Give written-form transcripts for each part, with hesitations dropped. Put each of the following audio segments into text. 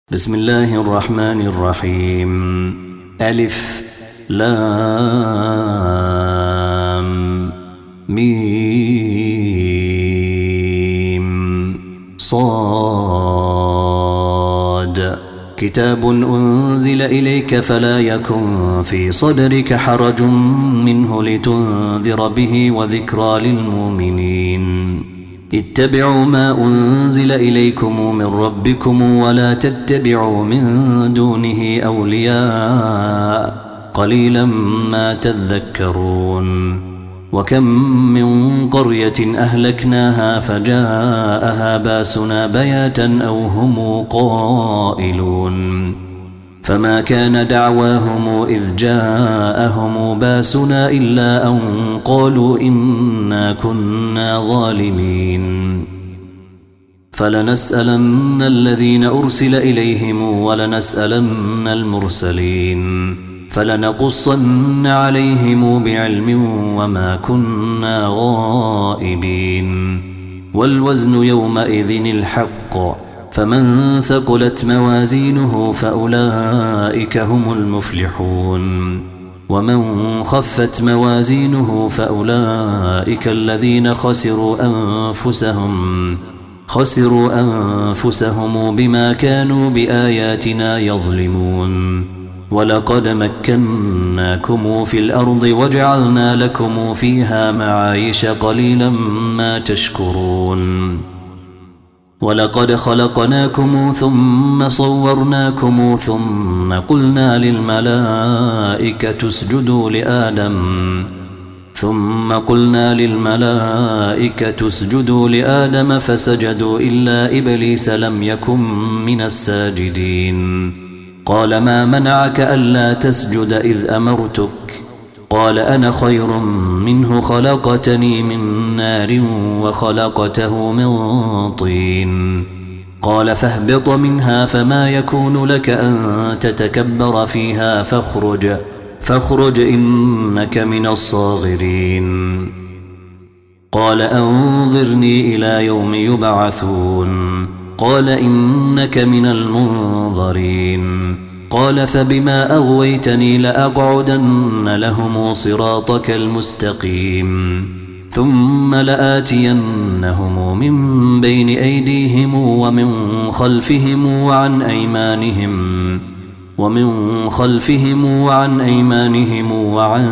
بسم الله الرحمن الرحيم. ألف لام ميم صاد. كتاب أنزل إليك فلا يكن في صدرك حرج منه لتنذر به وذكرى للمؤمنين. اتبعوا ما أنزل إليكم من ربكم ولا تتبعوا من دونه أولياء قليلا ما تذكرون. وكم من قرية أهلكناها فجاءها باسنا بياتا أو هم قائلون فما كان دعواهم إذ جاءهم باسنا إلا أن قالوا إنا كنا ظالمين. فلنسألن الذين أرسل إليهم ولنسألن المرسلين فلنقصن عليهم بعلم وما كنا غائبين. والوزن يومئذ الحق فمن ثقلت موازينه فأولئك هم المفلحون ومن خفت موازينه فأولئك الذين خسروا أنفسهم بما كانوا بآياتنا يظلمون. ولقد مكناكم في الأرض وجعلنا لكم فيها معايش قليلا ما تشكرون. ولقد خلقناكم ثم صورناكم ثم قلنا للملائكة اسجدوا لآدم فسجدوا إلا إبليس لم يكن من الساجدين. قال ما منعك ألا تسجد إذ أمرتك؟ قال أنا خير منه خلقتني من نار وخلقته من طين. قال فاهبط منها فما يكون لك أن تتكبر فيها فاخرج إنك من الصاغرين. قال أنظرني إلى يوم يبعثون. قال إنك من المنظرين. قال فبما أغويتني لأقعدن لهم صراطك المستقيم ثم لآتينهم من بين أيديهم ومن خلفهم وعن أيمانهم وعن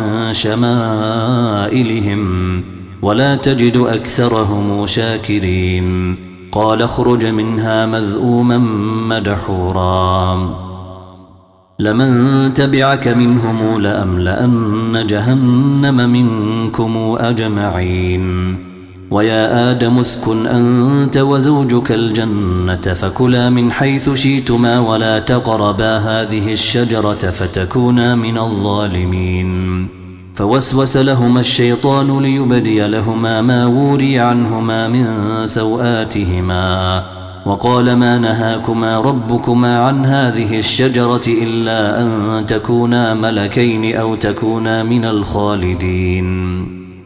شمائلهم ولا تجد أكثرهم شاكرين. قال اخرج منها مذءوما مدحورا لمن تبعك منهم لأملأن جهنم منكم أجمعين. ويا آدم اسكن أنت وزوجك الجنة فكلا من حيث شئتما ولا تقربا هذه الشجرة فتكونا من الظالمين. فوسوس لهما الشيطان ليبدي لهما ما وري عنهما من سوآتهما وقال ما نهاكما ربكما عن هذه الشجرة إلا أن تكونا ملكين أو تكونا من الخالدين.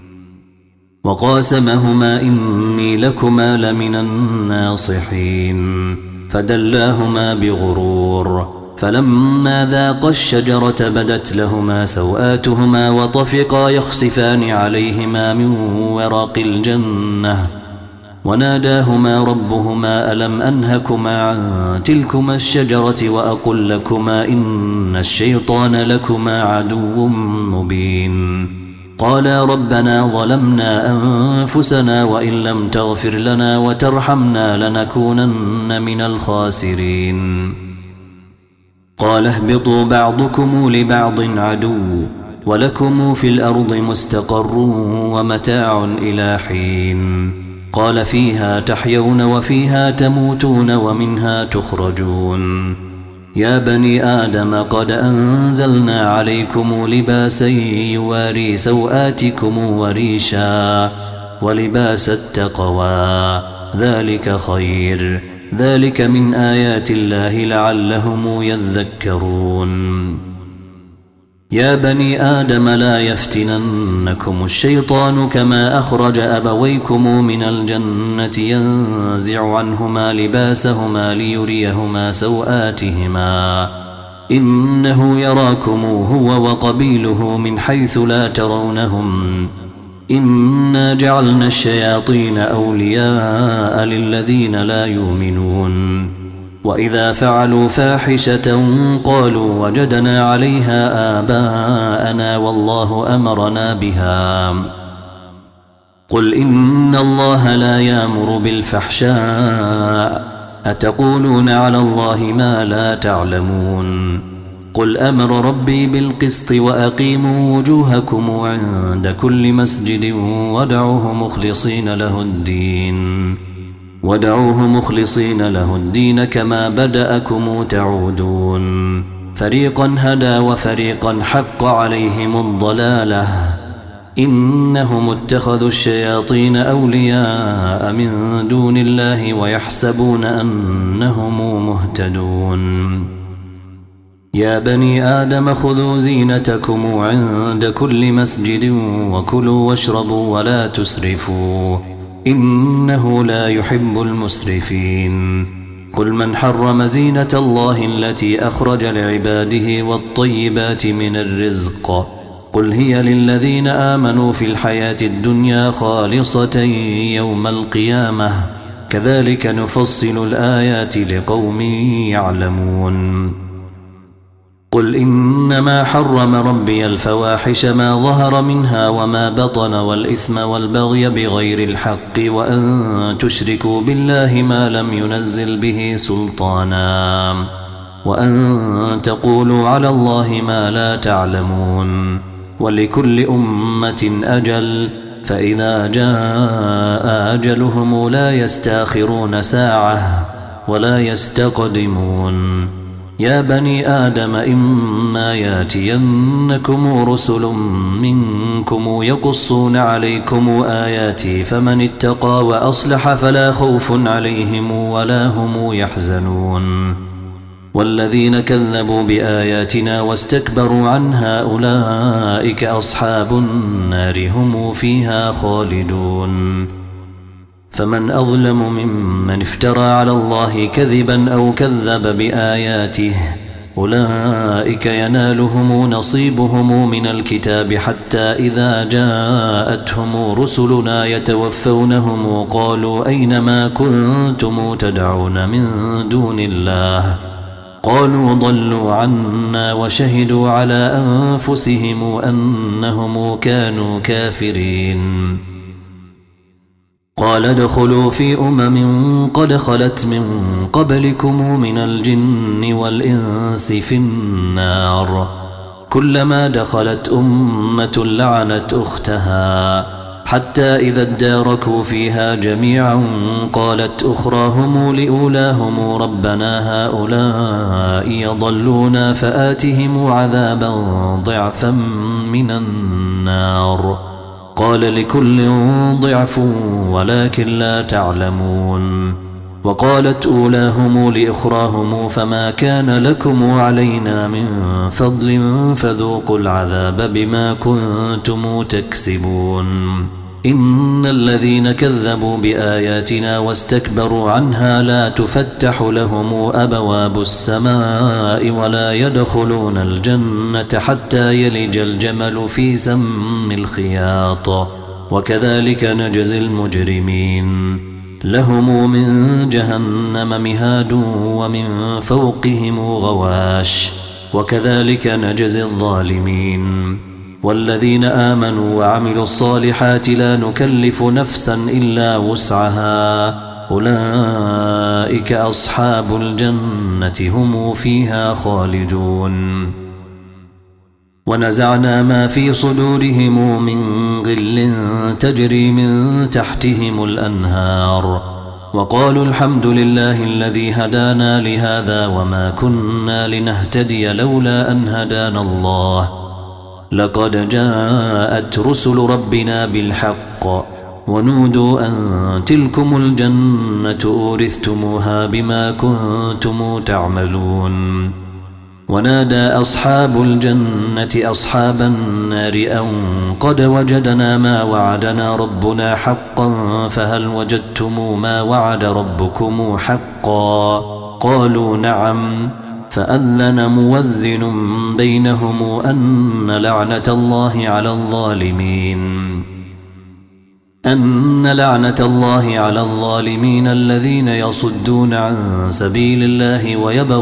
وقاسمهما إني لكما لمن الناصحين فدلاهما بغرور. فلما ذاقا الشجرة بدت لهما سوآتهما وطفقا يخصفان عليهما من ورق الجنة وناداهما ربهما ألم أنهكما عن تلكما الشجرة وأقل لكما إن الشيطان لكما عدو مبين. قالا ربنا ظلمنا أنفسنا وإن لم تغفر لنا وترحمنا لنكونن من الخاسرين. قال اهبطوا بعضكم لبعض عدو ولكم في الأرض مستقر ومتاع إلى حين. قال فيها تحيون وفيها تموتون ومنها تخرجون. يا بني آدم قد أنزلنا عليكم لباسا يواري سوآتكم وريشا ولباس التقوى ذلك خير ذلك من آيات الله لعلهم يذكرون. يا بني آدم لا يفتننكم الشيطان كما أخرج أبويكم من الجنة ينزع عنهما لباسهما ليريهما سوآتهما إنه يراكم هو وقبيله من حيث لا ترونهم إنا جعلنا الشياطين أولياء للذين لا يؤمنون وإذا فعلوا فاحشة قالوا وجدنا عليها آباءنا والله أمرنا بها قل إن الله لا يأمر بالفحشاء أتقولون على الله ما لا تعلمون قل أمر ربي بالقسط وأقيموا وجوهكم عند كل مسجد ودعوه مخلصين له الدين كما بدأكم تعودون فريقا هدى وفريقا حق عليهم الضلالة إنهم اتخذوا الشياطين أولياء من دون الله ويحسبون أنهم مهتدون يا بني آدم خذوا زينتكم عند كل مسجد وكلوا واشربوا ولا تسرفوا إنه لا يحب المسرفين قل من حرم زينة الله التي أخرج لعباده والطيبات من الرزق قل هي للذين آمنوا في الحياة الدنيا خالصة يوم القيامة كذلك نفصل الآيات لقوم يعلمون قل إنما حرم ربي الفواحش ما ظهر منها وما بطن والإثم والبغي بغير الحق وأن تشركوا بالله ما لم ينزل به سلطانا وأن تقولوا على الله ما لا تعلمون ولكل أمة أجل فإذا جاء أجلهم لا يستاخرون ساعة ولا يستقدمون يا بني آدم إما ياتينكم رسل منكم يقصون عليكم آياتي فمن اتقى وأصلح فلا خوف عليهم ولا هم يحزنون والذين كذبوا بآياتنا واستكبروا عنها أولئك أصحاب النار هم فيها خالدون فمن أظلم ممن افترى على الله كذبا أو كذب بآياته أولئك ينالهم نصيبهم من الكتاب حتى إذا جاءتهم رسلنا يتوفونهم قالوا أينما كنتم تدعون من دون الله قالوا ضلوا عنا وشهدوا على أنفسهم أنهم كانوا كافرين قال ادخلوا في قد خلت من قبلكم من الجن والإنس في النار كلما دخلت أمة لعنت أختها حتى إذا اداركوا فيها جميعا قالت أخراهم لأولاهم ربنا هؤلاء يضلونا فآتهم عذابا ضعفا من النار قال لكل ضعف ولكن لا تعلمون وقالت أولاهم لإخراهم فما كان لكم علينا من فضل فذوقوا العذاب بما كنتم تكسبون إن الذين كذبوا بآياتنا واستكبروا عنها لا تفتح لهم أبواب السماء ولا يدخلون الجنة حتى يلج الجمل في سم الخياط وكذلك نجزي المجرمين لهم من جهنم مهاد ومن فوقهم غواش وكذلك نجزي الظالمين والذين آمنوا وعملوا الصالحات لا نكلف نفسا إلا وسعها أولئك أصحاب الجنة هم فيها خالدون ونزعنا ما في صدورهم من غل تجري من تحتهم الأنهار وقالوا الحمد لله الذي هدانا لهذا وما كنا لنهتدي لولا أن هدانا الله لقد جاءت رسل ربنا بالحق ونودوا أن تلكم الجنة أورثتموها بما كنتم تعملون ونادى أصحاب الجنة أصحاب النار أن قد وجدنا ما وعدنا ربنا حقا فهل وجدتم ما وعد ربكم حقا قالوا نعم فأذن موذن بينهم أن لعنة الله على الظالمين الذين يصدون عن سبيل الله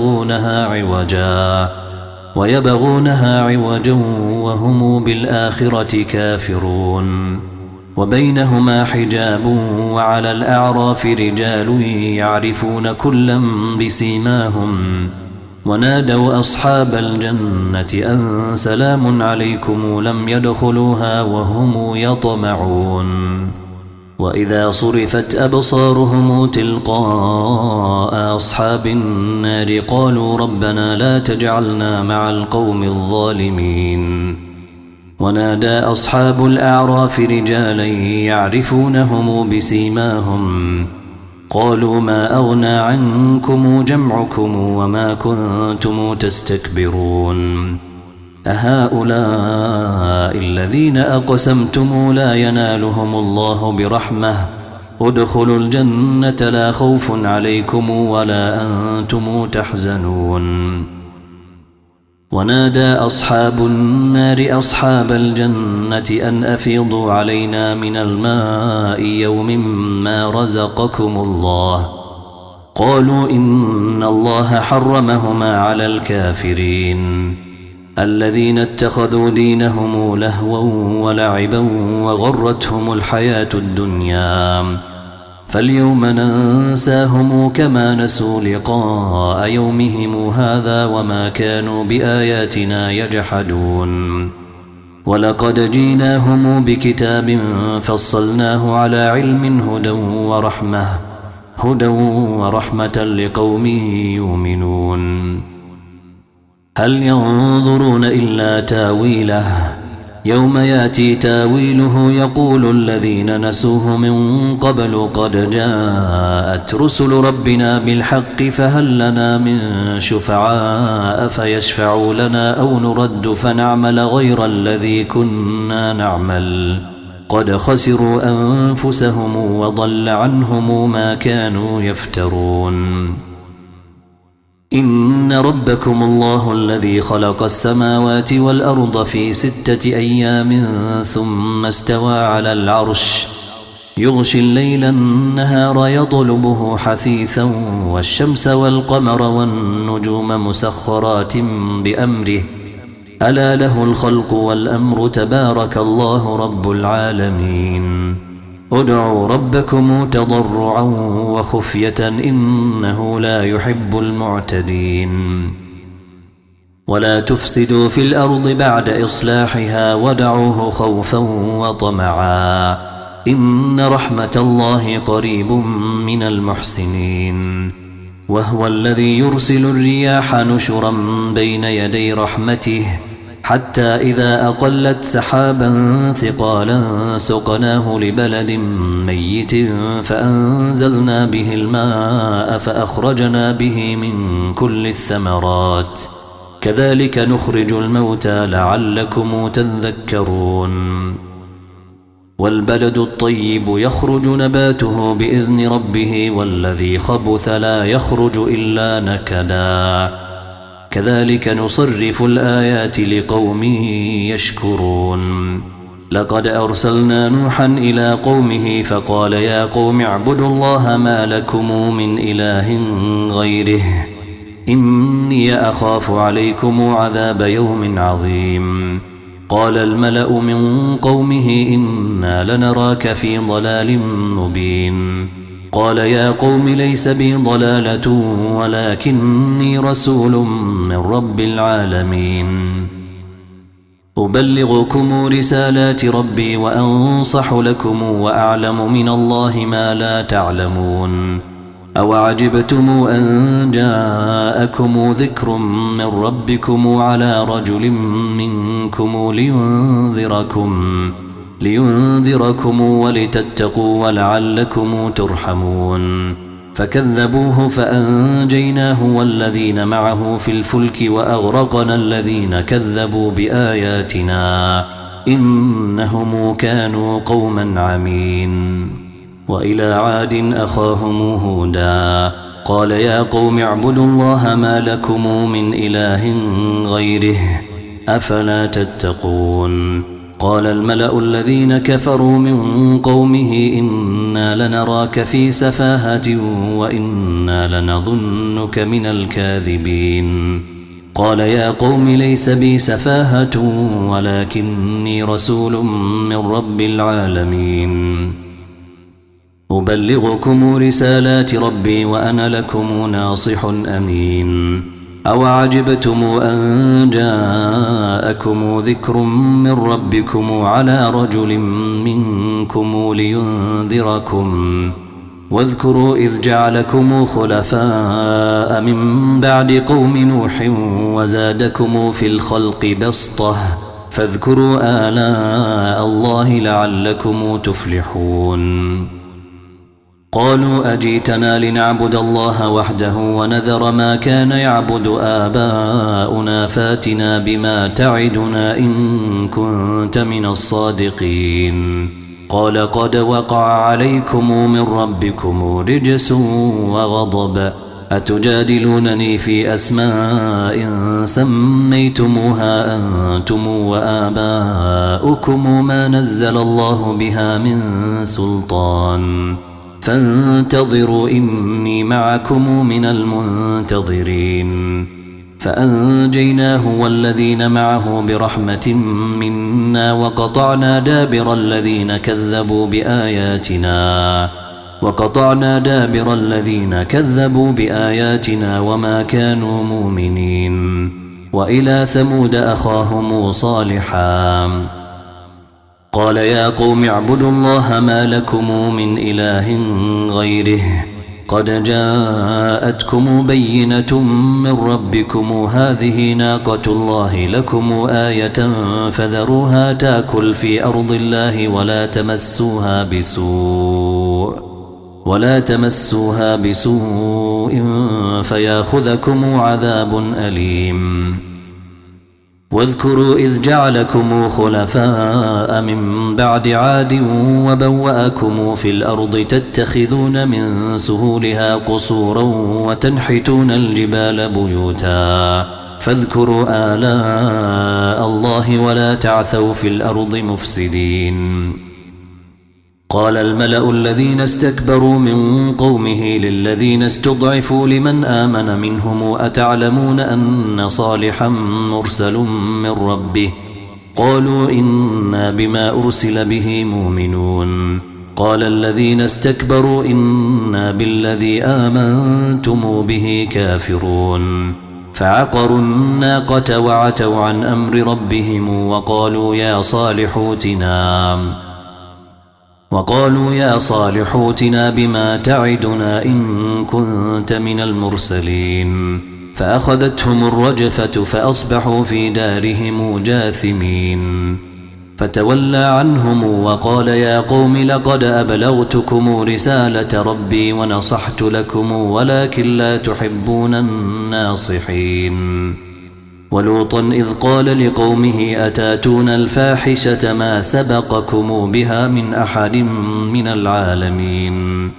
ويبغونها عوجا وهم بالآخرة كافرون وبينهما حجاب وعلى الأعراف رجال يعرفون كلا بسيماهم ونادوا أصحاب الجنة أن سلام عليكم لم يدخلوها وهم يطمعون وإذا صرفت أبصارهم تلقاء أصحاب النار قالوا ربنا لا تجعلنا مع القوم الظالمين ونادى أصحاب الأعراف رجالا يعرفونهم بسيماهم قالوا ما أغنى عنكم جمعكم وما كنتم تستكبرون أهؤلاء الذين أقسمتم لا ينالهم الله برحمة ادخلوا الجنة لا خوف عليكم ولا أنتم تحزنون ونادى أصحاب النار أصحاب الجنة أن أفيضوا علينا من الماء يوم ما رزقكم الله قالوا إن الله حرمهما على الكافرين الذين اتخذوا دينهم لهوا ولعبا وغرتهم الحياة الدنيا فاليوم ننساهم كما نسوا لقاء يومهم هذا وما كانوا بآياتنا يجحدون ولقد جيناهم بكتاب فصلناه على علم هدى ورحمة لقوم يؤمنون هل ينظرون إلا تاويله يوم ياتي تاويله يقول الذين نسوه من قبل قد جاءت رسل ربنا بالحق فهل لنا من شفعاء فيشفعوا لنا أو نرد فنعمل غير الذي كنا نعمل قد خسروا أنفسهم وضل عنهم ما كانوا يفترون إن ربكم الله الذي خلق السماوات والأرض في 6 أيام ثم استوى على العرش يغشي الليل النهار يطلبه حثيثا والشمس والقمر والنجوم مسخرات بأمره ألا له الخلق والأمر تبارك الله رب العالمين ادعوا ربكم تضرعا وخفية إنه لا يحب المعتدين ولا تفسدوا في الأرض بعد إصلاحها ودعوه خوفا وطمعا إن رحمة الله قريب من المحسنين وهو الذي يرسل الرياح نشرا بين يدي رحمته حتى إذا أقلت سحابا ثقالا سقناه لبلد ميت فأنزلنا به الماء فأخرجنا به من كل الثمرات كذلك نخرج الموتى لعلكم تذكرون والبلد الطيب يخرج نباته بإذن ربه والذي خبث لا يخرج إلا نكدا كذلك نصرف الآيات لقوم يشكرون لقد أرسلنا نوحا إلى قومه فقال يا قوم اعبدوا الله ما لكم من إله غيره إني أخاف عليكم عذاب يوم عظيم قال الملأ من قومه إنا لنراك في ضلال مبين قال يا قوم ليس بي ضلالة ولكني رسول من رب العالمين أبلغكم رسالات ربي وأنصح لكم وأعلم من الله ما لا تعلمون أوعجبتم أن جاءكم ذكر من ربكم على رجل منكم لينذركم ولتتقوا ولعلكم ترحمون فكذبوه فأنجيناه والذين معه في الفلك وأغرقنا الذين كذبوا بآياتنا إنهم كانوا قوما عمين. وإلى عاد أخاهم هودا قال يا قوم اعبدوا الله ما لكم من إله غيره أفلا تتقون. قال الملأ الذين كفروا من قومه إنا لنراك في سفاهة وإنا لنظنك من الكاذبين. قال يا قوم ليس بي سفاهة ولكني رسول من رب العالمين أبلغكم رسالات ربي وأنا لكم ناصح أمين. أوعجبتم أن جاءكم ذكر من ربكم على رجل منكم لينذركم واذكروا إذ جعلكم خلفاء من بعد قوم نوح وزادكم في الخلق بسطة فاذكروا آلاء الله لعلكم تفلحون. قالوا أجيتنا لنعبد الله وحده ونذر ما كان يعبد آباؤنا فاتنا بما تعدنا إن كنت من الصادقين. قال قد وقع عليكم من ربكم رجس وغضب أتجادلونني في أسماء سميتموها أنتم وآباؤكم ما نزل الله بها من سلطان فانتظروا إني معكم من المنتظرين. فأنجيناه والذين معه برحمة منا وقطعنا دابر الذين كذبوا بآياتنا وما كانوا مؤمنين. وإلى ثمود أخاهم صالحا قال يا قوم اعبدوا الله ما لكم من إله غيره قد جاءتكم بينة من ربكم هذه ناقة الله لكم آية فذروها تأكل في أرض الله ولا تمسوها بسوء فياخذكم عذاب أليم. واذكروا إذ جعلكم خلفاء من بعد عاد وبوأكم في الأرض تتخذون من سهولها قصورا وتنحتون الجبال بيوتا فاذكروا آلاء الله ولا تعثوا في الأرض مفسدين. قال الملأ الذين استكبروا من قومه للذين استضعفوا لمن آمن منهم أتعلمون أن صالحا مرسل من ربه قالوا إنا بما أرسل به مؤمنون. قال الذين استكبروا إنا بالذي آمنتم به كافرون. فعقروا الناقة وعتوا عن أمر ربهم وقالوا يا صالح ائتنا بما تعدنا إن كنت من المرسلين. فأخذتهم الرجفة فأصبحوا في دارهم جاثمين. فتولى عنهم وقال يا قوم لقد أبلغتكم رسالة ربي ونصحت لكم ولكن لا تحبون الناصحين. ولوطا إذ قال لقومه أتاتون الفاحشة ما سبقكم بها من أحد من العالمين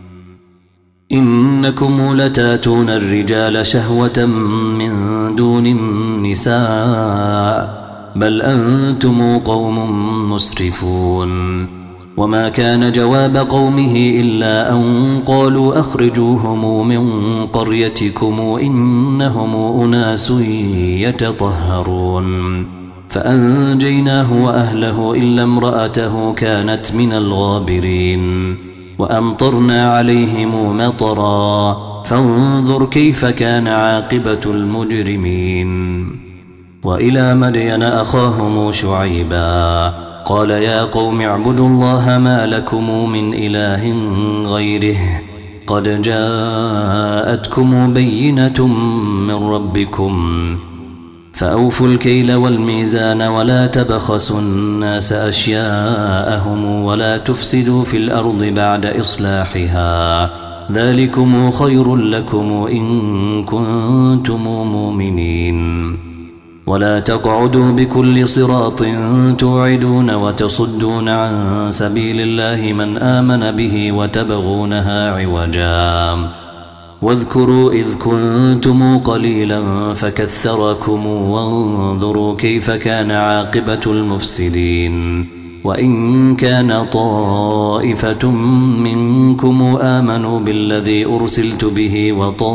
إنكم لتاتون الرجال شهوة من دون النساء بل أنتم قوم مسرفون. وما كان جواب قومه إلا أن قالوا أخرجوهم من قريتكم إنهم أناس يتطهرون. فأنجيناه وأهله إلا امرأته كانت من الغابرين. وأمطرنا عليهم مطرا فانظر كيف كان عاقبة المجرمين. وإلى مدين أخاهم شعيبا قال يا قوم اعبدوا الله ما لكم من إله غيره قد جاءتكم بينة من ربكم فأوفوا الكيل والميزان ولا تبخسوا الناس أشياءهم ولا تفسدوا في الأرض بعد إصلاحها ذلكم خير لكم إن كنتم مؤمنين ولا تقعدوا بكل صراط توعدون وتصدون عن سبيل الله من آمن به وتبغونها عوجا واذكروا إذ كنتم قليلا فكثركم وانظروا كيف كان عاقبة المفسدين وإن كان طائفة منكم آمنوا بالذي أرسلت به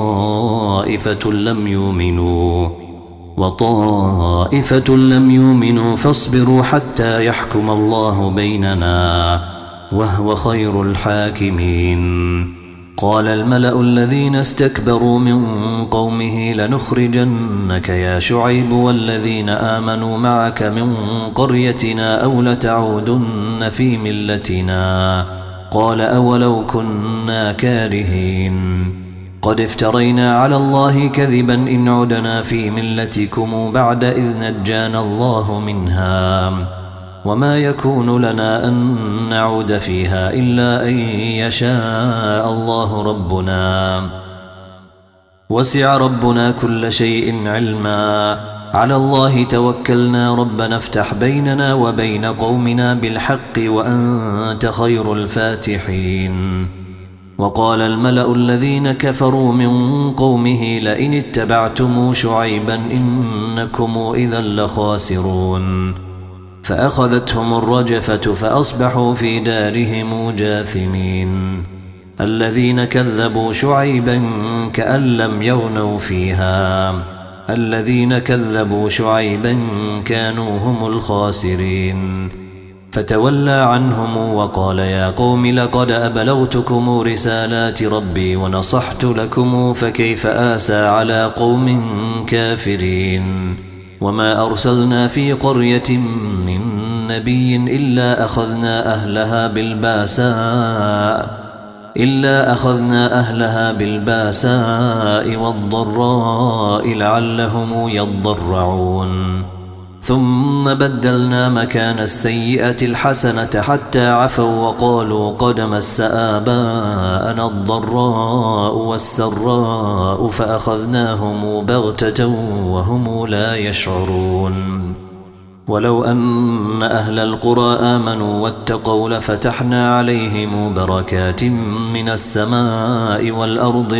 وطائفة لم يؤمنوا فاصبروا حتى يحكم الله بيننا وهو خير الحاكمين قال الملأ الذين استكبروا من قومه لنخرجنك يا شعيب والذين آمنوا معك من قريتنا أو لتعودن في ملتنا قال أولو كنا كارهين قد افترينا على الله كذبا إن عدنا في ملتكم بعد إذ نجانا الله منها وما يكون لنا أن نعود فيها إلا أن يشاء الله ربنا وسع ربنا كل شيء علما على الله توكلنا ربنا افتح بيننا وبين قومنا بالحق وأنت خير الفاتحين وقال الملأ الذين كفروا من قومه لئن اتبعتم شعيبا إنكم إذا لخاسرون فأخذتهم الرجفة فأصبحوا في دارهم جاثمين الذين كذبوا شعيبا كأن لم يغنوا فيها الذين كذبوا شعيبا كانوا هم الخاسرين فتولى عنهم وقال يا قوم لقد أبلغتكم رسالات ربي ونصحت لكم فكيف آسى على قوم كافرين وما أرسلنا في قرية من نبي إلا أخذنا أهلها بالباساء والضراء لعلهم يضرعون ثم بدلنا مكان السيئة الحسنة حتى عفوا وقالوا قد مس آباءنا الضراء والسراء فأخذناهم بغتة وهم لا يشعرون ولو أن أهل القرى آمنوا واتقوا لفتحنا عليهم بركات من السماء والأرض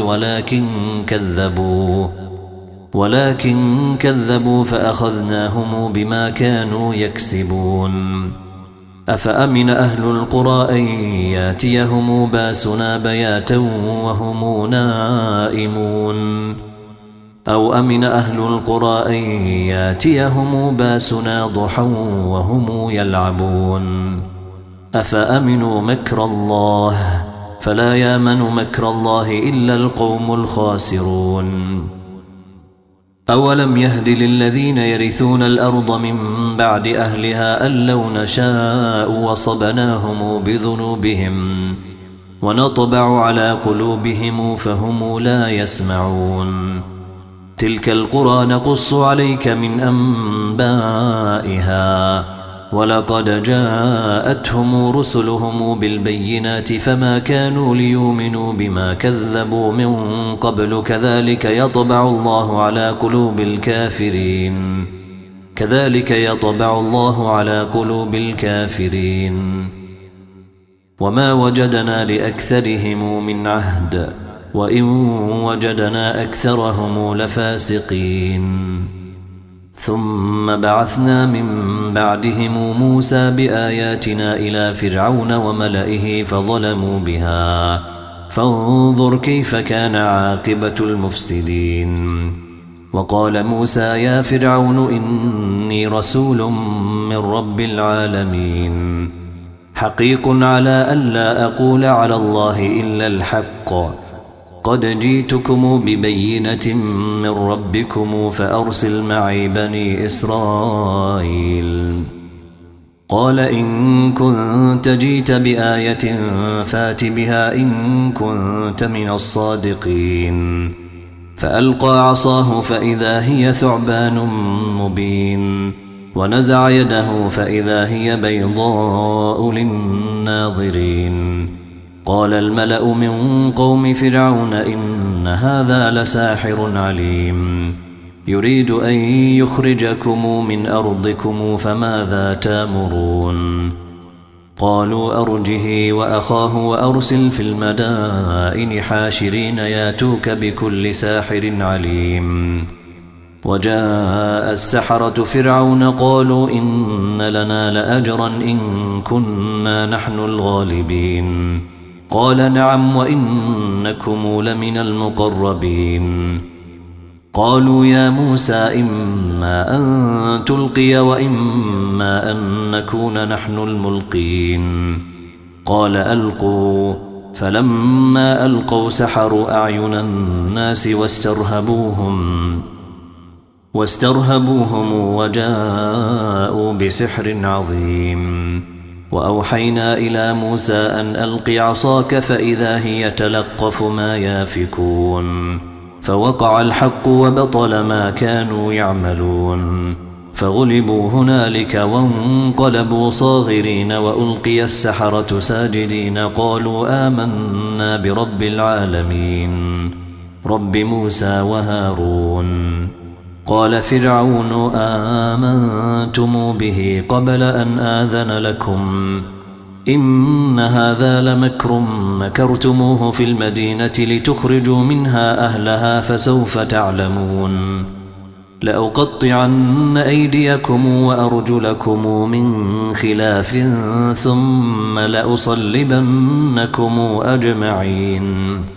ولكن كذبوا فأخذناهم بما كانوا يكسبون أفأمن أهل القرى أن ياتيهم باسنا بياتا وهم نائمون أو أمن أهل القرى أن ياتيهم باسنا ضحى وهم يلعبون أفأمنوا مكر الله فلا يامن مكر الله إلا القوم الخاسرون أولم يهد للذين يرثون الأرض من بعد أهلها أن لو نشاء وصبناهم بذنوبهم ونطبع على قلوبهم فهم لا يسمعون تلك القرى نقص عليك من أنبائها ولقد جاءتهم رسلهم بالبينات فما كانوا ليؤمنوا بما كذبوا من قبل كذلك يطبع الله على قلوب الكافرين وما وجدنا لأكثرهم من عهد وإن وجدنا أكثرهم لفاسقين ثم بعثنا من بعدهم موسى بآياتنا إلى فرعون وملئه فظلموا بها فانظر كيف كان عاقبة المفسدين وقال موسى يا فرعون إني رسول من رب العالمين حقيق على ألا أقول على الله إلا الحق قد جئتكم ببينة من ربكم فأرسل معي بني إسرائيل قال إن كنت جئت بآية فات بها إن كنت من الصادقين فألقى عصاه فإذا هي ثعبان مبين ونزع يده فإذا هي بيضاء للناظرين قال الملأ من قوم فرعون إن هذا لساحر عليم يريد أن يخرجكم من أرضكم فماذا تأمرون قالوا أرجه وأخاه وأرسل في المدائن حاشرين ياتوك بكل ساحر عليم وجاء السحرة فرعون قالوا إن لنا لأجرا إن كنا نحن الغالبين قال نعم وإنكم لمن المقربين قالوا يا موسى إما أن تلقي وإما أن نكون نحن الملقين قال ألقوا فلما ألقوا سحروا أعين الناس واسترهبوهم وجاءوا بسحر عظيم وأوحينا إلى موسى أن ألق عصاك فإذا هي تلقف ما يافكون فوقع الحق وبطل ما كانوا يعملون فغلبوا هنالك وانقلبوا صاغرين وألقي السحرة ساجدين قالوا آمنا برب العالمين رب موسى وهارون قال فرعون آمنتم به قبل أن آذن لكم إن هذا لمكر مكرتموه في المدينة لتخرجوا منها أهلها فسوف تعلمون لأقطعن أيديكم وأرجلكم من خلاف ثم لأصلبنكم أجمعين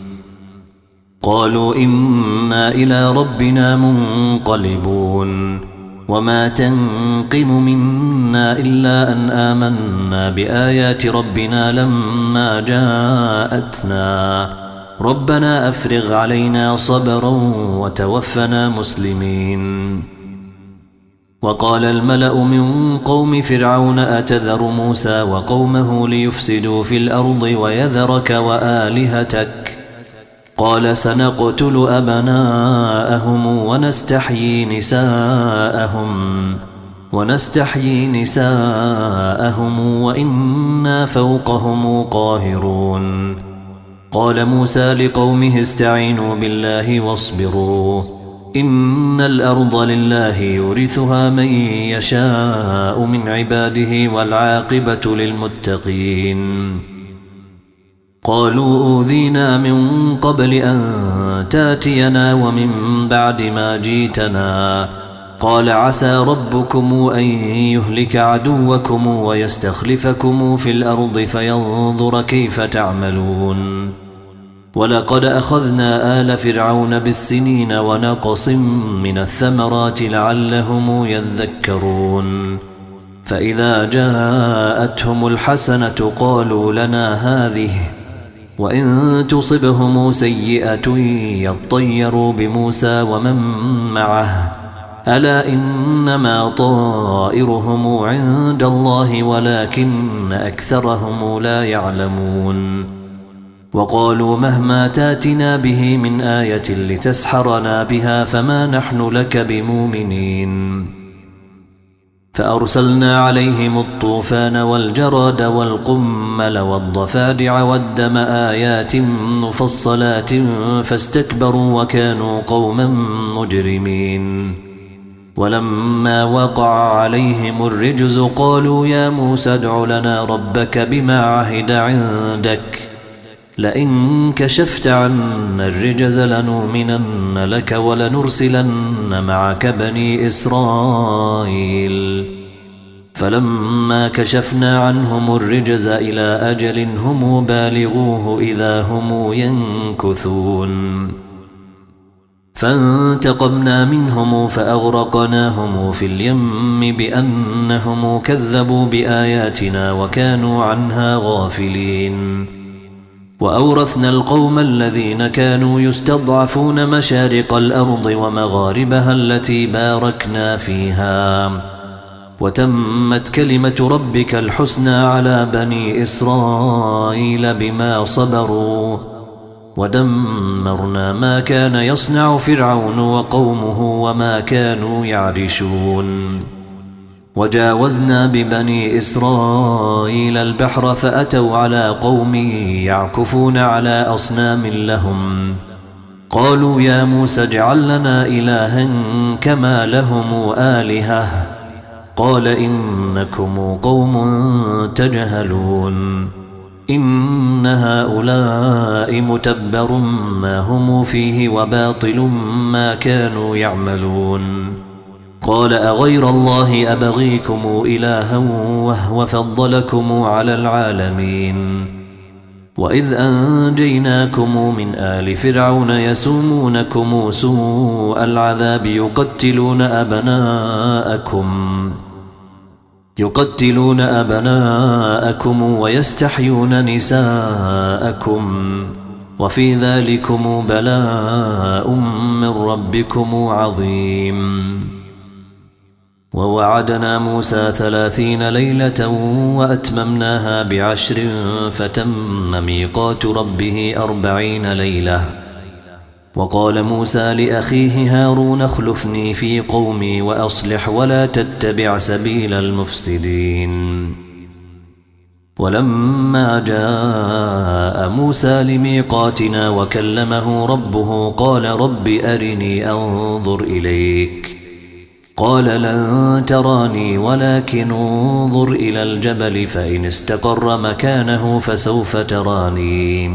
قالوا إنا إلى ربنا منقلبون وما تنقم منا إلا أن آمنا بآيات ربنا لما جاءتنا ربنا أفرغ علينا صبرا وتوفنا مسلمين وقال الملأ من قوم فرعون أتذر موسى وقومه ليفسدوا في الأرض ويذرك وآلهتك قال سنقتل أبناءهم ونستحيي نساءهم وإنا فوقهم قاهرون قال موسى لقومه استعينوا بالله واصبروا إن الأرض لله يورثها من يشاء من عباده والعاقبة للمتقين قالوا أوذينا من قبل أن تاتينا ومن بعد ما جيتنا قال عسى ربكم أن يهلك عدوكم ويستخلفكم في الأرض فينظر كيف تعملون ولقد أخذنا آل فرعون بالسنين ونقص من الثمرات لعلهم يذكرون فإذا جاءتهم الحسنة قالوا لنا هذه وإن تصبهم سيئة يطيروا بموسى ومن معه ألا إنما طائرهم عند الله ولكن أكثرهم لا يعلمون وقالوا مهما تاتنا به من آية لتسحرنا بها فما نحن لك بمؤمنين فأرسلنا عليهم الطوفان والجراد والقمل والضفادع والدم آيات مفصلات فاستكبروا وكانوا قوما مجرمين ولما وقع عليهم الرجز قالوا يا موسى ادع لنا ربك بما عهد عندك لئن كشفت عنا الرجز لنؤمنن لك ولنرسلن معك بني إسرائيل فلما كشفنا عنهم الرجز إلى أجل هم بالغوه إذا هم ينكثون فانتقمنا منهم فأغرقناهم في اليم بأنهم كذبوا بآياتنا وكانوا عنها غافلين وأورثنا القوم الذين كانوا يستضعفون مشارق الأرض ومغاربها التي باركنا فيها وتمت كلمة ربك الحسنى على بني إسرائيل بما صبروا ودمرنا ما كان يصنع فرعون وقومه وما كانوا يعرشون وجاوزنا ببني إسرائيل البحر فأتوا على قوم يعكفون على أصنام لهم قالوا يا موسى اجعل لنا إلها كما لهم آلهة قال إنكم قوم تجهلون إن هؤلاء متبر ما هم فيه وباطل ما كانوا يعملون قال أغير الله أبغيكم إلها وهو فضلكم على العالمين وإذ أنجيناكم من آل فرعون يسومونكم سوء العذاب يقتلون أبناءكم ويستحيون نساءكم وفي ذلكم بلاء من ربكم عظيم ووعدنا موسى 30 ليلة وأتممناها ب10 فتم ميقات ربه 40 ليلة وقال موسى لأخيه هارون اخلفني في قومي وأصلح ولا تتبع سبيل المفسدين ولما جاء موسى لميقاتنا وكلمه ربه قال رب أرني أنظر إليك قال لن تراني ولكن انظر إلى الجبل فإن استقر مكانه فسوف تراني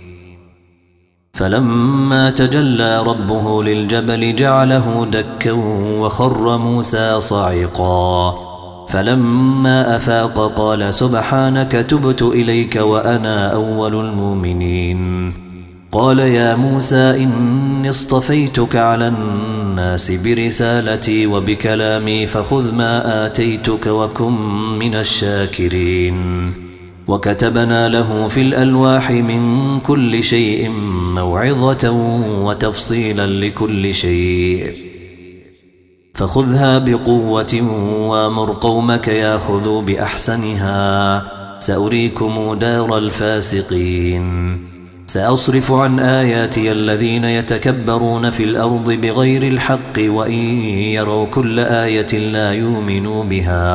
فلما تجلى ربه للجبل جعله دكا وخر موسى صعقا فلما أفاق قال سبحانك تبت إليك وأنا أول المؤمنين قال يا موسى إني اصطفيتك على الناس برسالتي وبكلامي فخذ ما آتيتك وكن من الشاكرين وكتبنا له في الألواح من كل شيء موعظة وتفصيلا لكل شيء فخذها بقوة وامر قومك ياخذوا بأحسنها سأريكم دار الفاسقين سأصرف عن آياتي الذين يتكبرون في الأرض بغير الحق وإن يروا كل آية لا يؤمنوا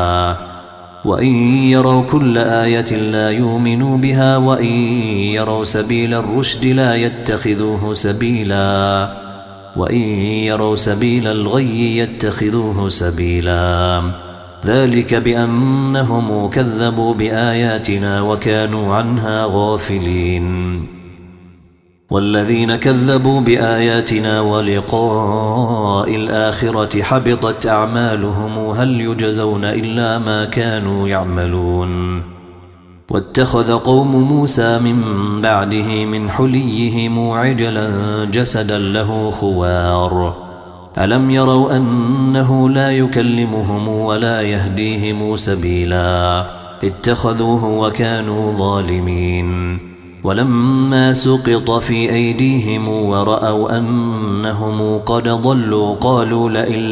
بها وإن يروا سبيل الرشد لا يتخذوه سبيلا وإن يروا سبيل الغي يتخذوه سبيلا ذلك بأنهم كذبوا بآياتنا وكانوا عنها غافلين والذين كذبوا بآياتنا ولقاء الآخرة حبطت أعمالهم هل يجزون إلا ما كانوا يعملون واتخذ قوم موسى من بعده من حليهم عجلا جسدا له خوار ألم يروا أنه لا يكلمهم ولا يهديهم سبيلا اتخذوه وكانوا ظالمين ولما سقط في أيديهم ورأوا أنهم قد ضلوا قالوا لئن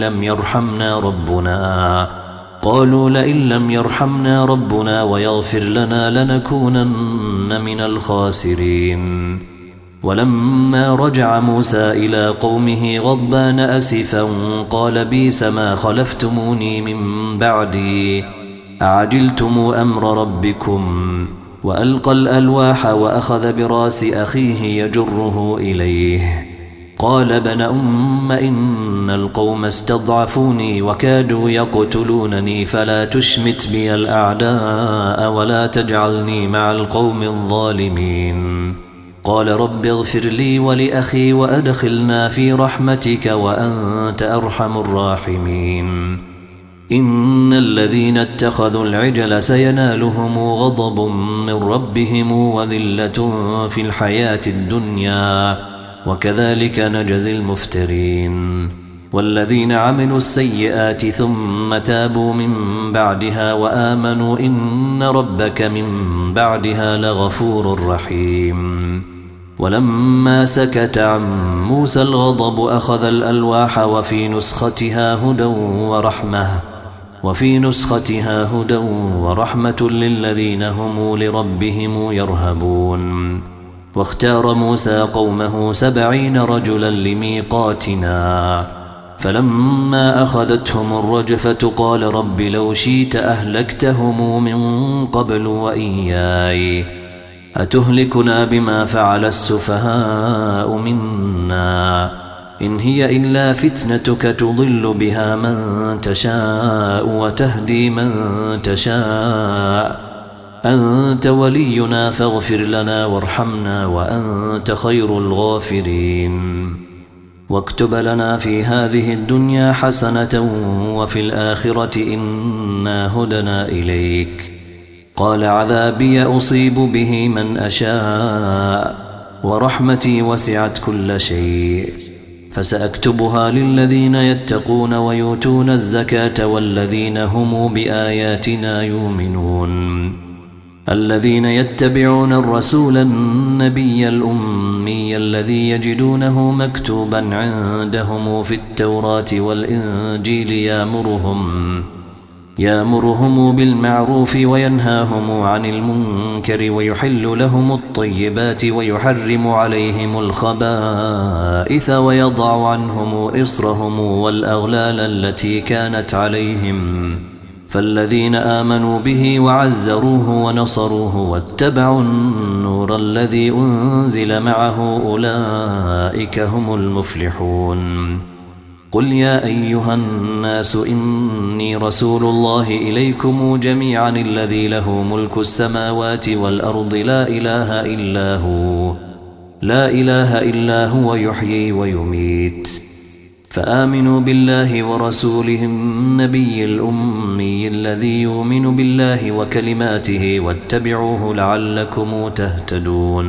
لم يرحمنا ربنا ويغفر لنا لنكونن من الخاسرين ولما رجع موسى إلى قومه غضبان أسفا قال بئس ما خلفتموني من بعدي أعجلتم أمر ربكم وألقى الألواح وأخذ براس أخيه يجره إليه قال ابن أم إن القوم استضعفوني وكادوا يقتلونني فلا تشمت بي الأعداء ولا تجعلني مع القوم الظالمين قال رب اغفر لي ولأخي وأدخلنا في رحمتك وأنت أرحم الراحمين إن الذين اتخذوا العجل سينالهم غضب من ربهم وذلة في الحياة الدنيا وكذلك نجزي المفترين والذين عملوا السيئات ثم تابوا من بعدها وآمنوا إن ربك من بعدها لغفور رحيم ولما سكت عن موسى الغضب أخذ الألواح وفي نسختها هدى ورحمة للذين هم لربهم يرهبون واختار موسى قومه 70 رجلا لميقاتنا فلما أخذتهم الرجفة قال رب لو شئت أهلكتهم من قبل وإياي أتهلكنا بما فعل السفهاء منا إن هي إلا فتنتك تضل بها من تشاء وتهدي من تشاء أنت ولينا فاغفر لنا وارحمنا وأنت خير الغافرين واكتب لنا في هذه الدنيا حسنة وفي الآخرة إنا هدنا إليك قال عذابي أصيب به من أشاء ورحمتي وسعت كل شيء فسأكتبها للذين يتقون ويؤتون الزكاة والذين هم بآياتنا يؤمنون الذين يتبعون الرسول النبي الأمي الذي يجدونه مكتوبا عندهم في التوراة والإنجيل يأمرهم بالمعروف وينهاهم عن المنكر ويحل لهم الطيبات ويحرم عليهم الخبائث ويضع عنهم إصرهم والأغلال التي كانت عليهم فالذين آمنوا به وعزروه ونصروه واتبعوا النور الذي أنزل معه أولئك هم المفلحون قل يا أيها الناس إني رسول الله إليكم جميعا الذي له ملك السماوات والأرض لا إله إلا هو يحيي ويميت فآمنوا بالله ورسوله النبي الأمي الذي يؤمن بالله وكلماته واتبعوه لعلكم تهتدون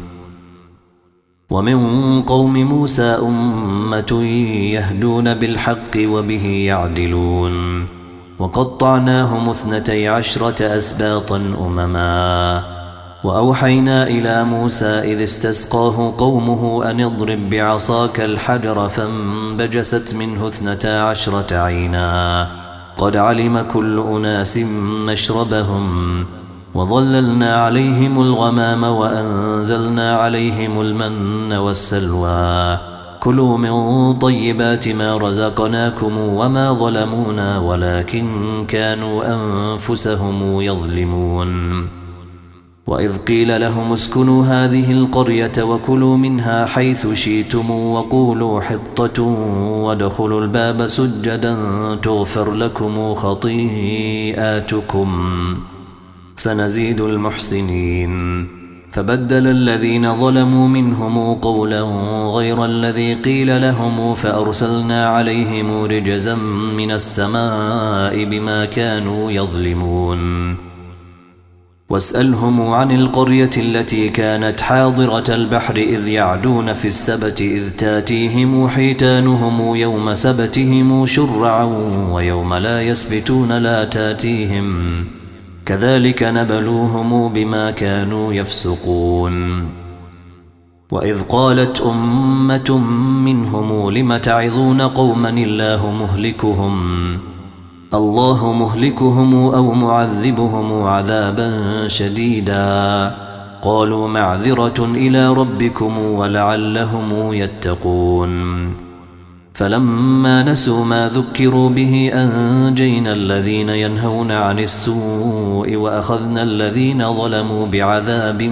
ومن قوم موسى أمة يهدون بالحق وبه يعدلون وقطعناهم 12 أسباطا أمما وأوحينا إلى موسى إذ استسقاه قومه أن اضرب بعصاك الحجر فانبجست منه 12 عينا قد علم كل أناس مشربهم وظللنا عليهم الغمام وأنزلنا عليهم المن والسلوى كلوا من طيبات ما رزقناكم وما ظلمونا ولكن كانوا أنفسهم يظلمون وإذ قيل لهم اسكنوا هذه القرية وكلوا منها حيث شئتم وقولوا حطة وادخلوا الباب سجدا تغفر لكم خطيئاتكم سنزيد المحسنين فبدل الذين ظلموا منهم قولا غير الذي قيل لهم فأرسلنا عليهم رجزا من السماء بما كانوا يظلمون واسألهم عن القرية التي كانت حاضرة البحر إذ يعدون في السبت إذ تاتيهم حيتانهم يوم سبتهم شرعا ويوم لا يسبتون لا تاتيهم كذلك نبلوهم بما كانوا يفسقون وإذ قالت أمة منهم لم تعظون قوما الله مهلكهم أو معذبهم عذابا شديدا قالوا معذرة إلى ربكم ولعلهم يتقون فلما نسوا ما ذكروا به أنجينا الذين ينهون عن السوء وأخذنا الذين ظلموا بعذاب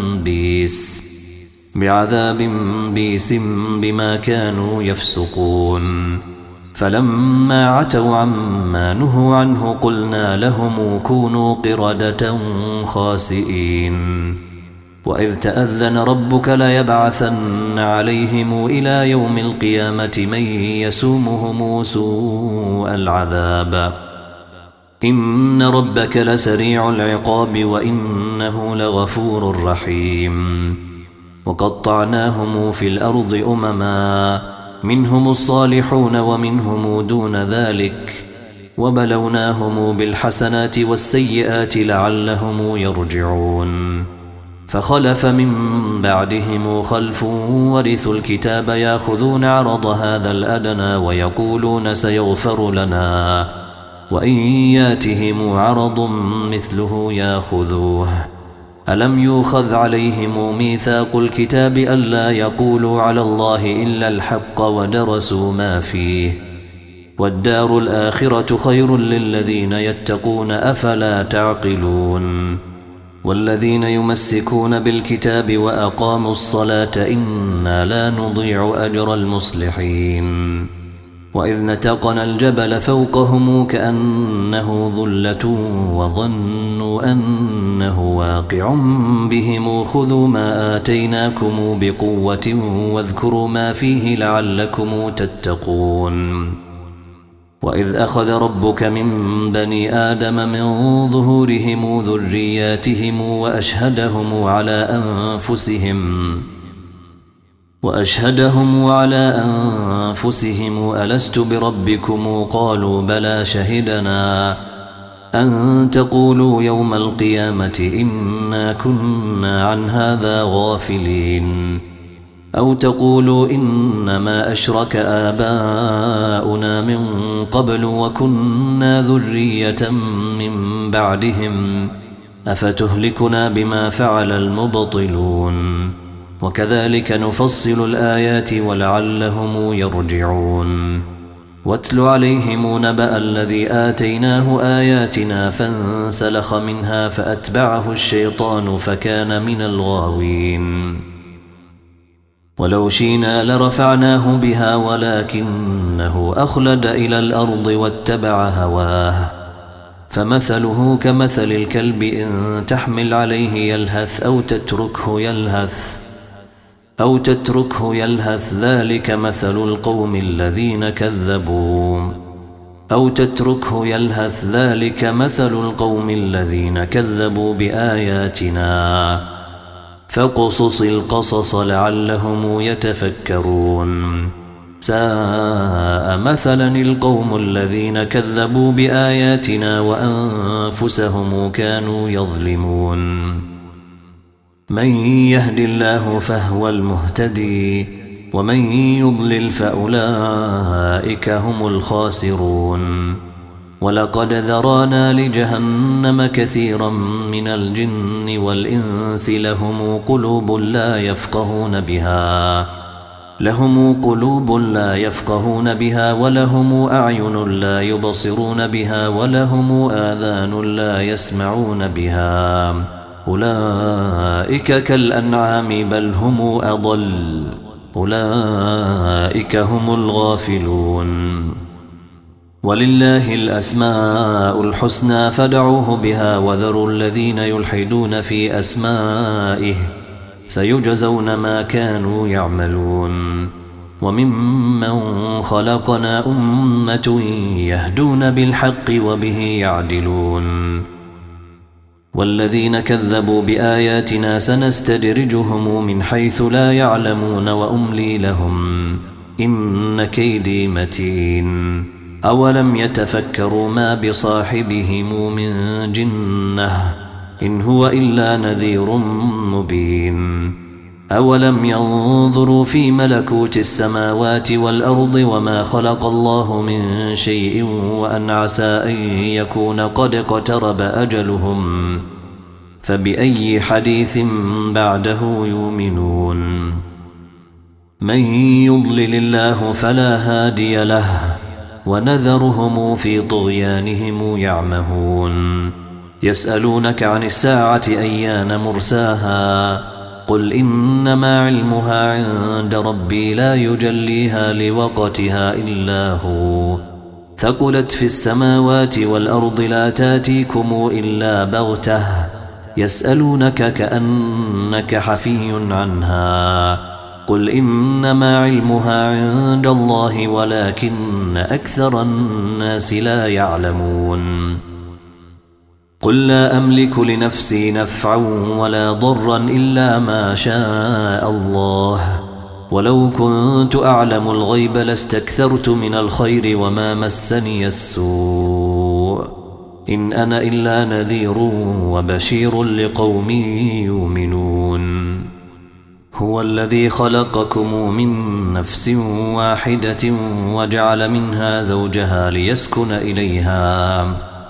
بيس بما كانوا يفسقون فلما عتوا عما نهوا عنه قلنا لهم كونوا قردة خاسئين وإذ تأذن ربك ليبعثن عليهم إلى يوم القيامة من يسومهم سوء العذاب إن ربك لسريع العقاب وإنه لغفور رحيم وقطعناهم في الأرض أمما منهم الصالحون ومنهم دون ذلك وبلوناهم بالحسنات والسيئات لعلهم يرجعون فخلف من بعدهم خلف ورثوا الكتاب ياخذون عرض هذا الأدنى ويقولون سيغفر لنا وإن ياتهم عرض مثله ياخذوه ألم يؤخذ عليهم ميثاق الكتاب ألا يقولوا على الله إلا الحق ودرسوا ما فيه والدار الآخرة خير للذين يتقون أفلا تعقلون والذين يمسكون بالكتاب وأقاموا الصلاة إنا لا نضيع أجر المصلحين وإذ نتقنا الجبل فوقهم كأنه ظلة وظنوا أنه واقع بهم خذوا ما آتيناكم بقوة واذكروا ما فيه لعلكم تتقون وإذ أخذ ربك من بني آدم من ظهورهم ذرياتهم وأشهدهم على أنفسهم ألست بربكم قالوا بلى شهدنا أن تقولوا يوم القيامة إنا كنا عن هذا غافلين أو تقولوا إنما أشرك آباؤنا من قبل وكنا ذرية من بعدهم أفتهلكنا بما فعل المبطلون وكذلك نفصل الآيات ولعلهم يرجعون واتل عليهم نبأ الذي آتيناه آياتنا فانسلخ منها فأتبعه الشيطان فكان من الغاوين ولو شئنا لرفعناه بها ولكنه أخلد إلى الأرض واتبع هواه فمثله كمثل الكلب إن تحمل عليه يلهث أو تتركه يلهث ذلك مثل القوم الذين كذبوا بآياتنا فاقصص القصص لعلهم يتفكرون ساء مثلا القوم الذين كذبوا بآياتنا وأنفسهم كانوا يظلمون من يهد الله فهو المهتدي ومن يضلل فأولئك هم الخاسرون ولقد ذرانا لجهنم كثيرا من الجن والإنس لهم قلوب لا يفقهون بها ولهم أعين لا يبصرون بها ولهم آذان لا يسمعون بها أولئك كالأنعام بل هم أضل أولئك هم الغافلون ولله الأسماء الحسنى فادعوه بها وذروا الذين يلحدون في أسمائه سيجزون ما كانوا يعملون وممن خلقنا أمة يهدون بالحق وبه يعدلون والذين كذبوا بآياتنا سنستدرجهم من حيث لا يعلمون وأملي لهم إن كيدي متين أولم يتفكروا ما بصاحبهم من جنة إن هو إلا نذير مبين أولم ينظروا في ملكوت السماوات والأرض وما خلق الله من شيء وأن عسى أن يكون قد اقترب أجلهم فبأي حديث بعده يؤمنون من يضلل الله فلا هادي له ونذرهم في طغيانهم يعمهون يسألونك عن الساعة أيان مرساها قل إنما علمها عند ربي لا يجليها لوقتها إلا هو ثقلت في السماوات والأرض لا تاتيكم إلا بغتة يسألونك كأنك حفي عنها قل إنما علمها عند الله ولكن أكثر الناس لا يعلمون قل لا أملك لنفسي نفعا ولا ضرا إلا ما شاء الله ولو كنت أعلم الغيب لاستكثرت من الخير وما مسني السوء إن أنا إلا نذير وبشير لقوم يؤمنون هو الذي خلقكم من نفس واحدة وجعل منها زوجها ليسكن إليها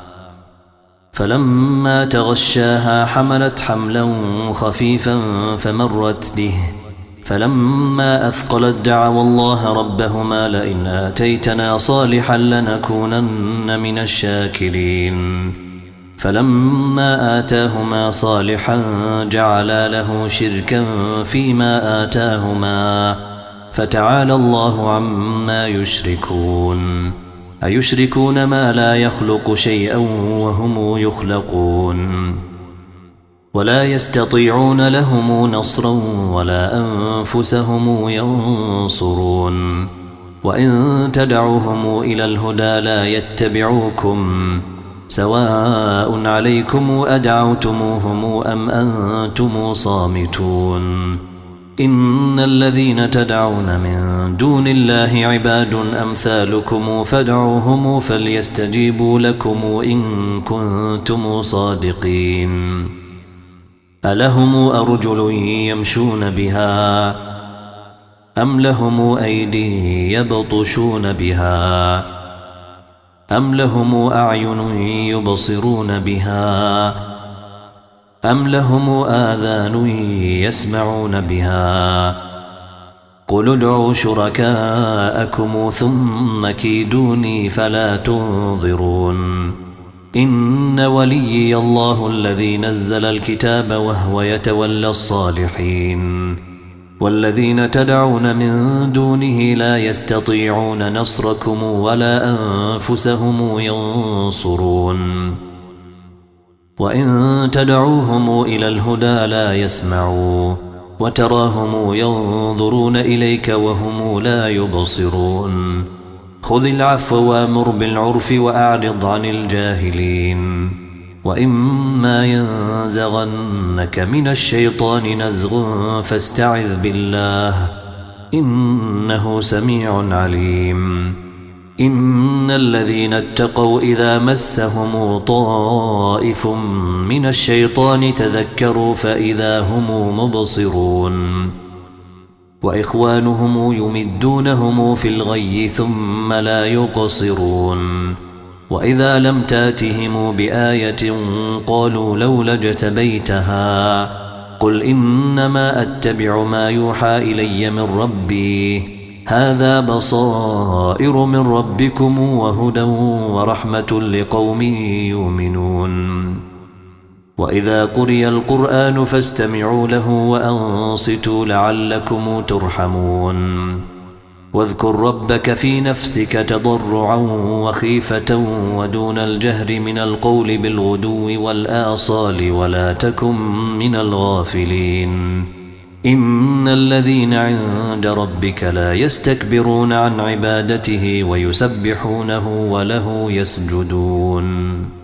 فلما تغشاها حملت حملا خفيفا فمرت به فلما أثقلت دعوا الله ربهما لئن آتيتنا صالحا لنكونن من الشاكرين فلما آتاهما صالحا جعلا له شركا فيما آتاهما فتعالى الله عما يشركون أيشركون ما لا يخلق شيئا وهم يخلقون ولا يستطيعون لهم نصرا ولا أنفسهم ينصرون وإن تدعوهم إلى الهدى لا يتبعوكم سواء عليكم أدعوتموهم أم أنتم صامتون إن الذين تدعون من دون الله عباد أمثالكم فادعوهم فليستجيبوا لكم إن كنتم صادقين ألهم أرجل يمشون بها أم لهم أيدي يبطشون بها أم لهم أعين يبصرون بها أم لهم آذان يسمعون بها قل ادعوا شركاءكم ثم كيدوني فلا تنظرون إن وليي الله الذي نزل الكتاب وهو يتولى الصالحين والذين تدعون من دونه لا يستطيعون نصركم ولا أنفسهم ينصرون وإن تدعوهم إلى الهدى لا يسمعوا وتراهم ينظرون إليك وهم لا يبصرون خذ العفو وامر بالعرف وأعرض عن الجاهلين وإما ينزغنك من الشيطان نزغ فاستعذ بالله إنه سميع عليم إن الذين اتقوا إذا مسهم طائف من الشيطان تذكروا فإذا هم مبصرون وإخوانهم يمدونهم في الغي ثم لا يقصرون وإذا لم تاتهم بآية قالوا لولا اجتبيتها قل إنما أتبع ما يوحى إلي من ربي هذا بصائر من ربكم وهدى ورحمة لقوم يؤمنون وإذا قرئ القرآن فاستمعوا له وأنصتوا لعلكم ترحمون واذكر ربك في نفسك تضرعا وخيفة ودون الجهر من القول بالغدو والآصال ولا تكن من الغافلين إن الذين عند ربك لا يستكبرون عن عبادته ويسبحونه وله يسجدون